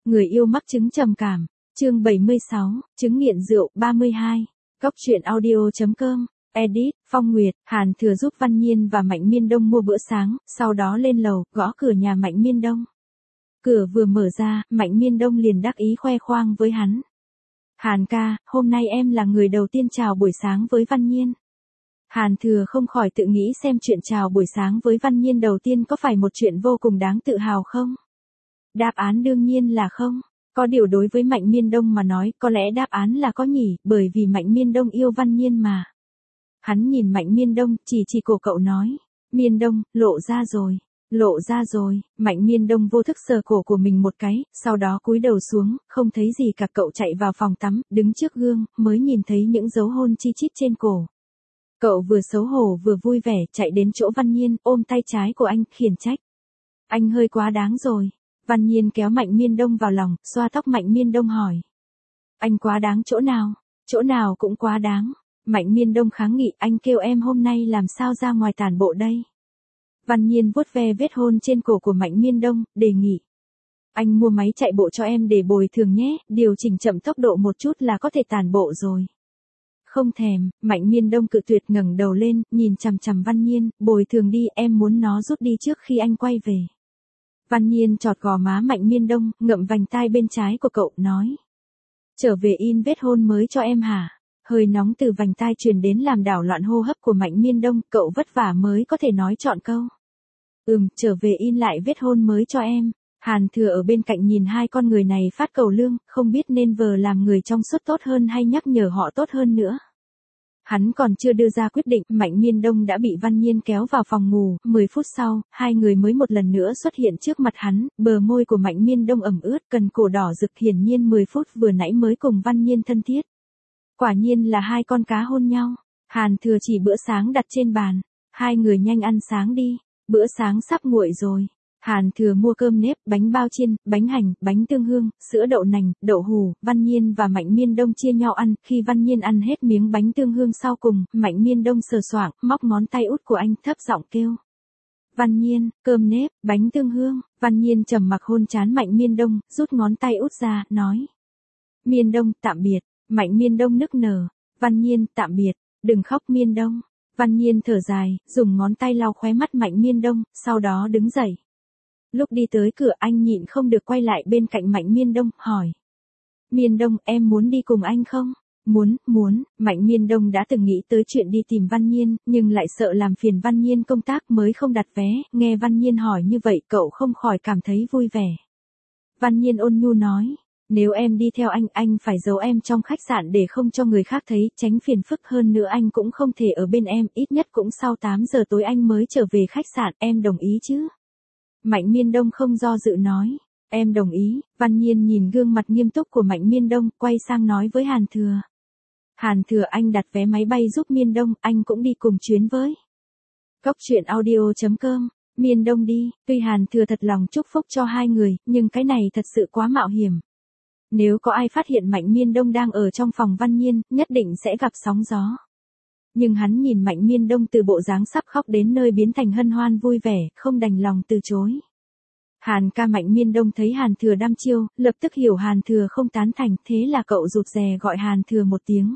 Người yêu mắc chứng trầm cảm, chương 76, chứng nghiện rượu 32. Góc truyện audio.com, edit, Phong Nguyệt. Hàn Thừa giúp Văn Nhiên và Mạnh Miên Đông mua bữa sáng, sau đó lên lầu, gõ cửa nhà Mạnh Miên Đông. Cửa vừa mở ra, Mạnh Miên Đông liền đắc ý khoe khoang với hắn. Hàn ca, hôm nay em là người đầu tiên chào buổi sáng với Văn Nhiên. Hàn Thừa không khỏi tự nghĩ xem chuyện chào buổi sáng với Văn Nhiên đầu tiên có phải một chuyện vô cùng đáng tự hào không? Đáp án đương nhiên là không. Có điều đối với Mạnh Miên Đông mà nói, có lẽ đáp án là có nhỉ, bởi vì Mạnh Miên Đông yêu Văn Nhiên mà. Hắn nhìn Mạnh Miên Đông, chỉ cổ cậu nói. Miên Đông, lộ ra rồi. Lộ ra rồi. Mạnh Miên Đông vô thức sờ cổ của mình một cái, sau đó cúi đầu xuống, không thấy gì cả. Cậu chạy vào phòng tắm, đứng trước gương, mới nhìn thấy những dấu hôn chi chít trên cổ. Cậu vừa xấu hổ vừa vui vẻ, chạy đến chỗ Văn Nhiên, ôm tay trái của anh, khiển trách. Anh hơi quá đáng rồi. Văn Nhiên kéo Mạnh Miên Đông vào lòng, xoa tóc Mạnh Miên Đông hỏi. Anh quá đáng chỗ nào? Chỗ nào cũng quá đáng. Mạnh Miên Đông kháng nghị, anh kêu em hôm nay làm sao ra ngoài tản bộ đây? Văn Nhiên vuốt ve vết hôn trên cổ của Mạnh Miên Đông, đề nghị. Anh mua máy chạy bộ cho em để bồi thường nhé, điều chỉnh chậm tốc độ một chút là có thể tản bộ rồi. Không thèm. Mạnh Miên Đông cự tuyệt, ngẩng đầu lên, nhìn chằm chằm Văn Nhiên, bồi thường đi, em muốn nó rút đi trước khi anh quay về. Văn Nhiên chọt gò má Mạnh Miên Đông, ngậm vành tai bên trái của cậu, nói. Trở về in vết hôn mới cho em hả? Hơi nóng từ vành tai truyền đến làm đảo loạn hô hấp của Mạnh Miên Đông, cậu vất vả mới có thể nói trọn câu. Trở về in lại vết hôn mới cho em. Hàn Thừa ở bên cạnh nhìn hai con người này phát cầu lương, không biết nên vờ làm người trong suốt tốt hơn hay nhắc nhở họ tốt hơn nữa. Hắn còn chưa đưa ra quyết định, Mạnh Miên Đông đã bị Văn Nhiên kéo vào phòng ngủ, 10 phút sau, hai người mới một lần nữa xuất hiện trước mặt hắn, bờ môi của Mạnh Miên Đông ẩm ướt, cần cổ đỏ rực, hiển nhiên 10 phút vừa nãy mới cùng Văn Nhiên thân thiết. Quả nhiên là hai con cá hôn nhau. Hàn Thừa chỉ bữa sáng đặt trên bàn, hai người nhanh ăn sáng đi, bữa sáng sắp nguội rồi. Hàn Thừa mua cơm nếp, bánh bao chiên, bánh hành, bánh tương hương, sữa đậu nành, đậu hủ. Văn Nhiên và Mạnh Miên Đông chia nhau ăn. Khi Văn Nhiên ăn hết miếng bánh tương hương sau cùng, Mạnh Miên Đông sờ soạng, móc ngón tay út của anh, thấp giọng kêu. Văn Nhiên, cơm nếp, bánh tương hương. Văn Nhiên trầm mặc hôn trán Mạnh Miên Đông, rút ngón tay út ra, nói. Miên Đông, tạm biệt. Mạnh Miên Đông nức nở. Văn Nhiên, tạm biệt. Đừng khóc Miên Đông. Văn Nhiên thở dài, dùng ngón tay lau khóe mắt Mạnh Miên Đông, sau đó đứng dậy. Lúc đi tới cửa anh nhịn không được quay lại bên cạnh Mạnh Miên Đông, hỏi. Miên Đông, em muốn đi cùng anh không? Muốn. Mạnh Miên Đông đã từng nghĩ tới chuyện đi tìm Văn Nhiên, nhưng lại sợ làm phiền Văn Nhiên công tác mới không đặt vé. Nghe Văn Nhiên hỏi như vậy, cậu không khỏi cảm thấy vui vẻ. Văn Nhiên ôn nhu nói. Nếu em đi theo anh phải giấu em trong khách sạn để không cho người khác thấy, tránh phiền phức, hơn nữa anh cũng không thể ở bên em, ít nhất cũng sau 8 giờ tối anh mới trở về khách sạn, em đồng ý chứ? Mạnh Miên Đông không do dự nói, em đồng ý. Văn Nhiên nhìn gương mặt nghiêm túc của Mạnh Miên Đông, quay sang nói với Hàn Thừa. Hàn Thừa, anh đặt vé máy bay giúp Miên Đông, anh cũng đi cùng chuyến với. Góc truyện audio.com, Miên Đông đi. Tuy Hàn Thừa thật lòng chúc phúc cho hai người, nhưng cái này thật sự quá mạo hiểm. Nếu có ai phát hiện Mạnh Miên Đông đang ở trong phòng Văn Nhiên, nhất định sẽ gặp sóng gió. Nhưng hắn nhìn Mạnh Miên Đông từ bộ dáng sắp khóc đến nơi biến thành hân hoan vui vẻ, không đành lòng từ chối. Hàn ca. Mạnh Miên Đông thấy Hàn Thừa đăm chiêu, lập tức hiểu Hàn Thừa không tán thành, thế là cậu rụt rè gọi Hàn Thừa một tiếng.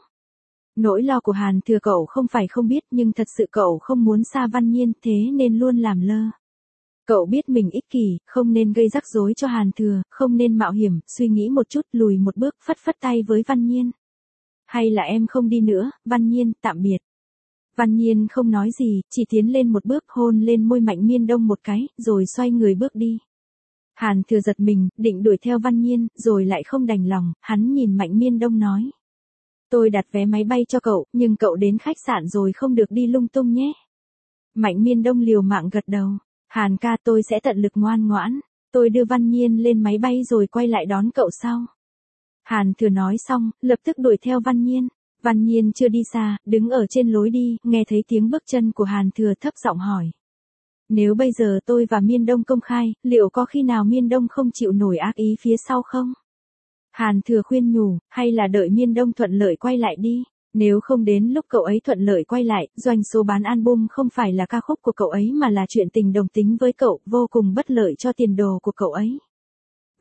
Nỗi lo của Hàn Thừa cậu không phải không biết, nhưng thật sự cậu không muốn xa Văn Nhiên, thế nên luôn làm lơ. Cậu biết mình ích kỷ, không nên gây rắc rối cho Hàn Thừa, không nên mạo hiểm, suy nghĩ một chút, lùi một bước, phất phất tay với Văn Nhiên. Hay là em không đi nữa, Văn Nhiên, tạm biệt. Văn Nhiên không nói gì, chỉ tiến lên một bước, hôn lên môi Mạnh Miên Đông một cái, rồi xoay người bước đi. Hàn Thừa giật mình, định đuổi theo Văn Nhiên, rồi lại không đành lòng, hắn nhìn Mạnh Miên Đông nói. Tôi đặt vé máy bay cho cậu, nhưng cậu đến khách sạn rồi không được đi lung tung nhé. Mạnh Miên Đông liều mạng gật đầu. Hàn ca, tôi sẽ tận lực ngoan ngoãn. Tôi đưa Văn Nhiên lên máy bay rồi quay lại đón cậu sau. Hàn Thừa nói xong, lập tức đuổi theo Văn Nhiên. Văn Nhiên chưa đi xa, đứng ở trên lối đi, nghe thấy tiếng bước chân của Hàn Thừa, thấp giọng hỏi. Nếu bây giờ tôi và Miên Đông công khai, liệu có khi nào Miên Đông không chịu nổi ác ý phía sau không? Hàn Thừa khuyên nhủ, hay là đợi Miên Đông thuận lợi quay lại đi. Nếu không đến lúc cậu ấy thuận lợi quay lại, doanh số bán album không phải là ca khúc của cậu ấy mà là chuyện tình đồng tính với cậu, vô cùng bất lợi cho tiền đồ của cậu ấy.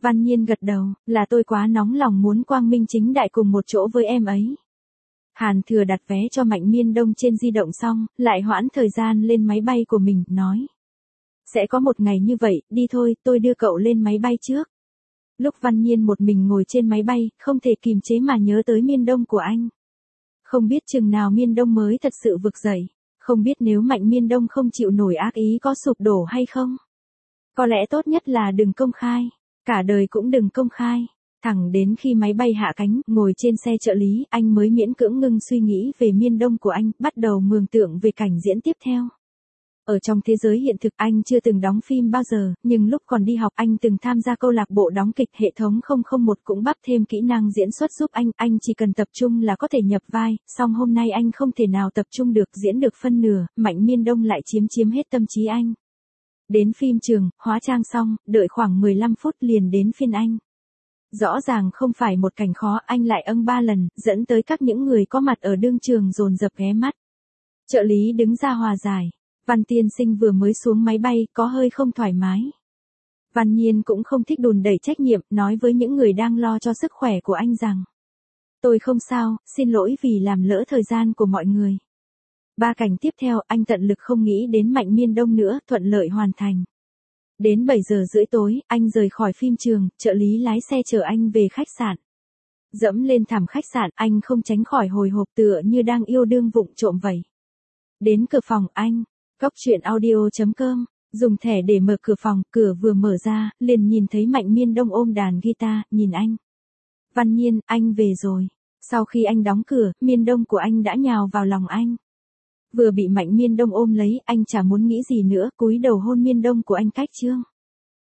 Văn Nhiên gật đầu, là tôi quá nóng lòng muốn quang minh chính đại cùng một chỗ với em ấy. Hàn Thừa đặt vé cho Mạnh Miên Đông trên di động xong, lại hoãn thời gian lên máy bay của mình, nói. Sẽ có một ngày như vậy, đi thôi, tôi đưa cậu lên máy bay trước. Lúc Văn Nhiên một mình ngồi trên máy bay, không thể kìm chế mà nhớ tới Miên Đông của anh. Không biết chừng nào Miên Đông mới thật sự vực dậy, không biết nếu Mạnh Miên Đông không chịu nổi ác ý có sụp đổ hay không. Có lẽ tốt nhất là đừng công khai, cả đời cũng đừng công khai. Thẳng đến khi máy bay hạ cánh, ngồi trên xe trợ lý, anh mới miễn cưỡng ngưng suy nghĩ về Miên Đông của anh, bắt đầu mường tượng về cảnh diễn tiếp theo. Ở trong thế giới hiện thực anh chưa từng đóng phim bao giờ, nhưng lúc còn đi học anh từng tham gia câu lạc bộ đóng kịch, hệ thống 001 cũng bắp thêm kỹ năng diễn xuất giúp anh chỉ cần tập trung là có thể nhập vai, song hôm nay anh không thể nào tập trung được, diễn được phân nửa, Mạnh Miên Đông lại chiếm hết tâm trí anh. Đến phim trường, hóa trang xong, đợi khoảng 15 phút liền đến phiên anh. Rõ ràng không phải một cảnh khó, anh lại 3 lần, dẫn tới các những người có mặt ở đương trường dồn dập ghé mắt. Trợ lý đứng ra hòa giải. Văn tiên sinh vừa mới xuống máy bay, có hơi không thoải mái. Văn Nhiên cũng không thích đùn đẩy trách nhiệm, nói với những người đang lo cho sức khỏe của anh rằng. Tôi không sao, xin lỗi vì làm lỡ thời gian của mọi người. 3 cảnh tiếp theo, anh tận lực không nghĩ đến Mạnh Miên Đông nữa, thuận lợi hoàn thành. Đến 7 giờ rưỡi tối, anh rời khỏi phim trường, trợ lý lái xe chở anh về khách sạn. Dẫm lên thảm khách sạn, anh không tránh khỏi hồi hộp tựa như đang yêu đương vụng trộm vậy. Đến cửa phòng anh. Cóc truyện audio.com, dùng thẻ để mở cửa phòng, cửa vừa mở ra, liền nhìn thấy Mạnh Miên Đông ôm đàn guitar, nhìn anh. Văn Nhiên, anh về rồi. Sau khi anh đóng cửa, Miên Đông của anh đã nhào vào lòng anh. Vừa bị Mạnh Miên Đông ôm lấy, anh chả muốn nghĩ gì nữa, cúi đầu hôn Miên Đông của anh cách chương.